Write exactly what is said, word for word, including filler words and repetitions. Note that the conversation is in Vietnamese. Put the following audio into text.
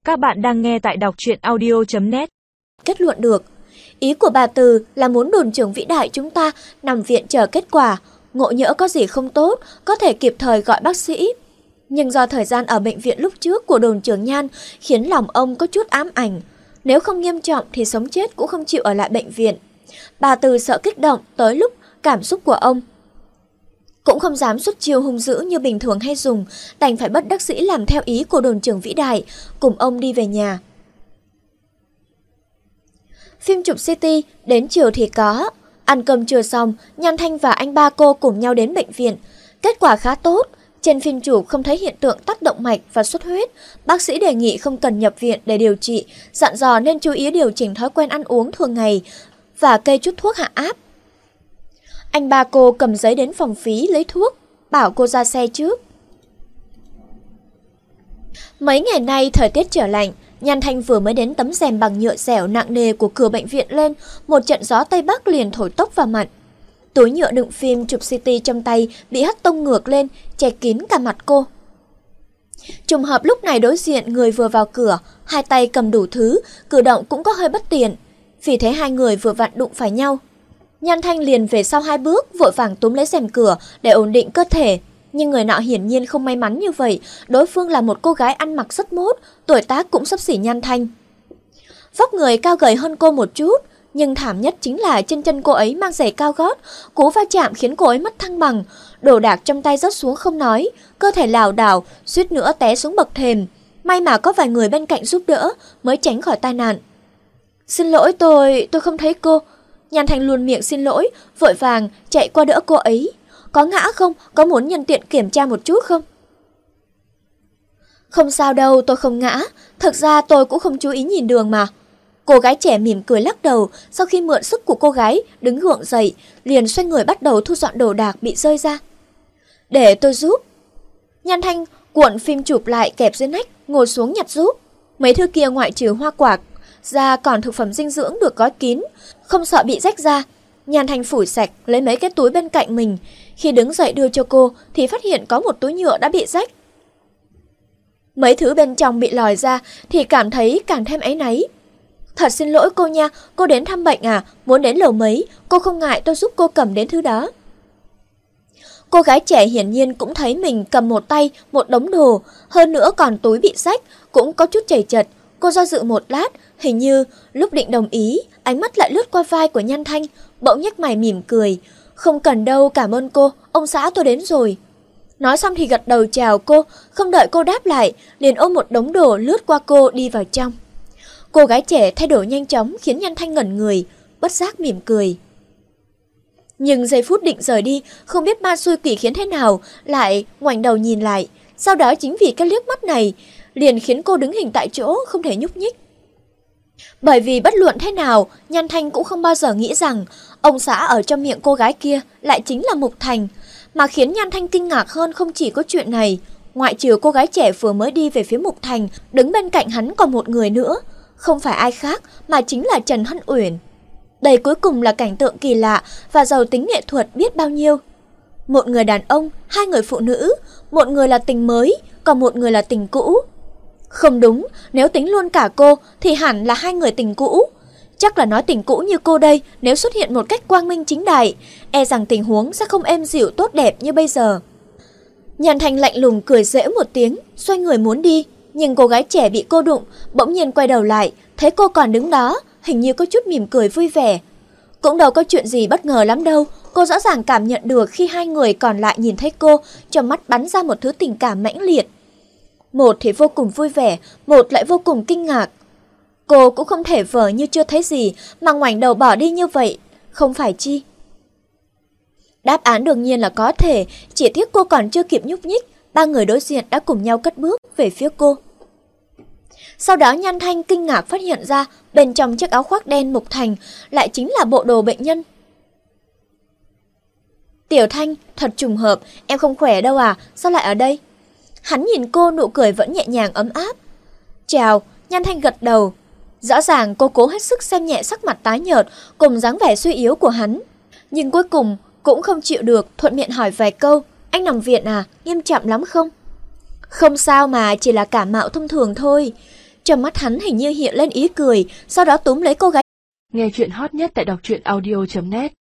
Các bạn đang nghe tại đọc truyện audio chấm net. Kết luận được. Ý của bà Từ là muốn đồn trưởng vĩ đại chúng ta nằm viện chờ kết quả, ngộ nhỡ có gì không tốt, có thể kịp thời gọi bác sĩ. Nhưng do thời gian ở bệnh viện lúc trước của đồn trưởng Nhan khiến lòng ông có chút ám ảnh. Nếu không nghiêm trọng thì sống chết cũng không chịu ở lại bệnh viện. Bà Từ sợ kích động tới lúc cảm xúc của ông. Cũng không dám xuất chiêu hung dữ như bình thường hay dùng, đành phải bất đắc dĩ làm theo ý của đồn trưởng vĩ đại, cùng ông đi về nhà. Phim chụp xê tê đến chiều thì có. Ăn cơm trưa xong, Nhan Thanh và anh ba cô cùng nhau đến bệnh viện. Kết quả khá tốt. Trên phim chụp không thấy hiện tượng tắc động mạch và xuất huyết. Bác sĩ đề nghị không cần nhập viện để điều trị, dặn dò nên chú ý điều chỉnh thói quen ăn uống thường ngày và kê chút thuốc hạ áp. Anh ba cô cầm giấy đến phòng phí lấy thuốc, bảo cô ra xe trước. Mấy ngày nay thời tiết trở lạnh, Nhan Thanh vừa mới đến tấm rèm bằng nhựa dẻo nặng nề của cửa bệnh viện lên, một trận gió Tây Bắc liền thổi tốc vào mặt. Túi nhựa đựng phim chụp xê tê trong tay bị hất tung ngược lên, che kín cả mặt cô. Trùng hợp lúc này đối diện người vừa vào cửa, hai tay cầm đủ thứ, cử động cũng có hơi bất tiện. Vì thế hai người vừa vặn đụng phải nhau. Nhan Thanh liền về sau hai bước, vội vàng túm lấy rèm cửa để ổn định cơ thể. Nhưng người nọ hiển nhiên không may mắn như vậy, đối phương là một cô gái ăn mặc rất mốt, tuổi tác cũng xấp xỉ Nhan Thanh. Vóc người cao gầy hơn cô một chút, nhưng thảm nhất chính là trên chân cô ấy mang giày cao gót, cú va chạm khiến cô ấy mất thăng bằng, đồ đạc trong tay rớt xuống không nói, cơ thể lảo đảo, suýt nữa té xuống bậc thềm. May mà có vài người bên cạnh giúp đỡ mới tránh khỏi tai nạn. Xin lỗi tôi, tôi không thấy cô. Nhan Thanh luôn miệng xin lỗi, vội vàng chạy qua đỡ cô ấy. Có ngã không? Có muốn nhân tiện kiểm tra một chút không? Không sao đâu, tôi không ngã. Thực ra tôi cũng không chú ý nhìn đường mà. Cô gái trẻ mỉm cười lắc đầu, sau khi mượn sức của cô gái đứng gượng dậy, liền xoay người bắt đầu thu dọn đồ đạc bị rơi ra. Để tôi giúp. Nhan Thanh cuộn phim chụp lại kẹp dưới nách, ngồi xuống nhặt giúp. Mấy thứ kia ngoại trừ hoa quả ra còn thực phẩm dinh dưỡng được gói kín, không sợ bị rách ra. Nhan Thanh phủi sạch, lấy mấy cái túi bên cạnh mình. Khi đứng dậy đưa cho cô thì phát hiện có một túi nhựa đã bị rách. Mấy thứ bên trong bị lòi ra thì cảm thấy càng thêm áy náy. Thật xin lỗi cô nha, cô đến thăm bệnh à, muốn đến lầu mấy, cô không ngại tôi giúp cô cầm đến thứ đó. Cô gái trẻ hiển nhiên cũng thấy mình cầm một tay một đống đồ, hơn nữa còn túi bị rách, cũng có chút chảy chật. Cô do dự một lát, hình như lúc định đồng ý, ánh mắt lại lướt qua vai của Nhan Thanh, bỗng nhếch mày mỉm cười. Không cần đâu, cảm ơn cô, ông xã tôi đến rồi. Nói xong thì gật đầu chào cô, không đợi cô đáp lại, liền ôm một đống đồ lướt qua cô đi vào trong. Cô gái trẻ thay đổi nhanh chóng khiến Nhan Thanh ngẩn người, bất giác mỉm cười. Nhưng giây phút định rời đi, không biết ma xui quỷ khiến thế nào, lại ngoảnh đầu nhìn lại. Sau đó chính vì cái liếc mắt này, liền khiến cô đứng hình tại chỗ không thể nhúc nhích. Bởi vì bất luận thế nào, Nhan Thanh cũng không bao giờ nghĩ rằng ông xã ở trong miệng cô gái kia lại chính là Mục Thành. Mà khiến Nhan Thanh kinh ngạc hơn không chỉ có chuyện này, ngoại trừ cô gái trẻ vừa mới đi về phía Mục Thành, đứng bên cạnh hắn còn một người nữa. Không phải ai khác mà chính là Trần Hân Uyển. Đây cuối cùng là cảnh tượng kỳ lạ và giàu tính nghệ thuật biết bao nhiêu. Một người đàn ông, hai người phụ nữ, một người là tình mới, còn một người là tình cũ. Không đúng, nếu tính luôn cả cô thì hẳn là hai người tình cũ. Chắc là nói tình cũ như cô đây, nếu xuất hiện một cách quang minh chính đại, e rằng tình huống sẽ không êm dịu tốt đẹp như bây giờ. Nhan Thanh lạnh lùng cười giễu một tiếng, xoay người muốn đi. Nhưng cô gái trẻ bị cô đụng, bỗng nhiên quay đầu lại, thấy cô còn đứng đó, hình như có chút mỉm cười vui vẻ. Cũng đâu có chuyện gì bất ngờ lắm đâu, cô rõ ràng cảm nhận được khi hai người còn lại nhìn thấy cô, trong mắt bắn ra một thứ tình cảm mãnh liệt. Một thì vô cùng vui vẻ, một lại vô cùng kinh ngạc. Cô cũng không thể vờ như chưa thấy gì mà ngoảnh đầu bỏ đi như vậy, không phải chi? Đáp án đương nhiên là có thể, chỉ tiếc cô còn chưa kịp nhúc nhích, ba người đối diện đã cùng nhau cất bước về phía cô. Sau đó Nhan Thanh kinh ngạc phát hiện ra bên trong chiếc áo khoác đen Mục Thành lại chính là bộ đồ bệnh nhân. Tiểu Thanh, thật trùng hợp, em không khỏe đâu à, sao lại ở đây? Hắn nhìn cô, nụ cười vẫn nhẹ nhàng ấm áp. Chào, Nhan Thanh gật đầu. Rõ ràng cô cố hết sức xem nhẹ sắc mặt tái nhợt cùng dáng vẻ suy yếu của hắn. Nhưng cuối cùng cũng không chịu được, thuận miệng hỏi vài câu. Anh nằm viện à, nghiêm trọng lắm không? Không sao mà, chỉ là cảm mạo thông thường thôi. Trong mắt hắn hình như hiện lên ý cười, sau đó túm lấy cô gái. Nghe chuyện hot nhất tại đọc truyện audio chấm net.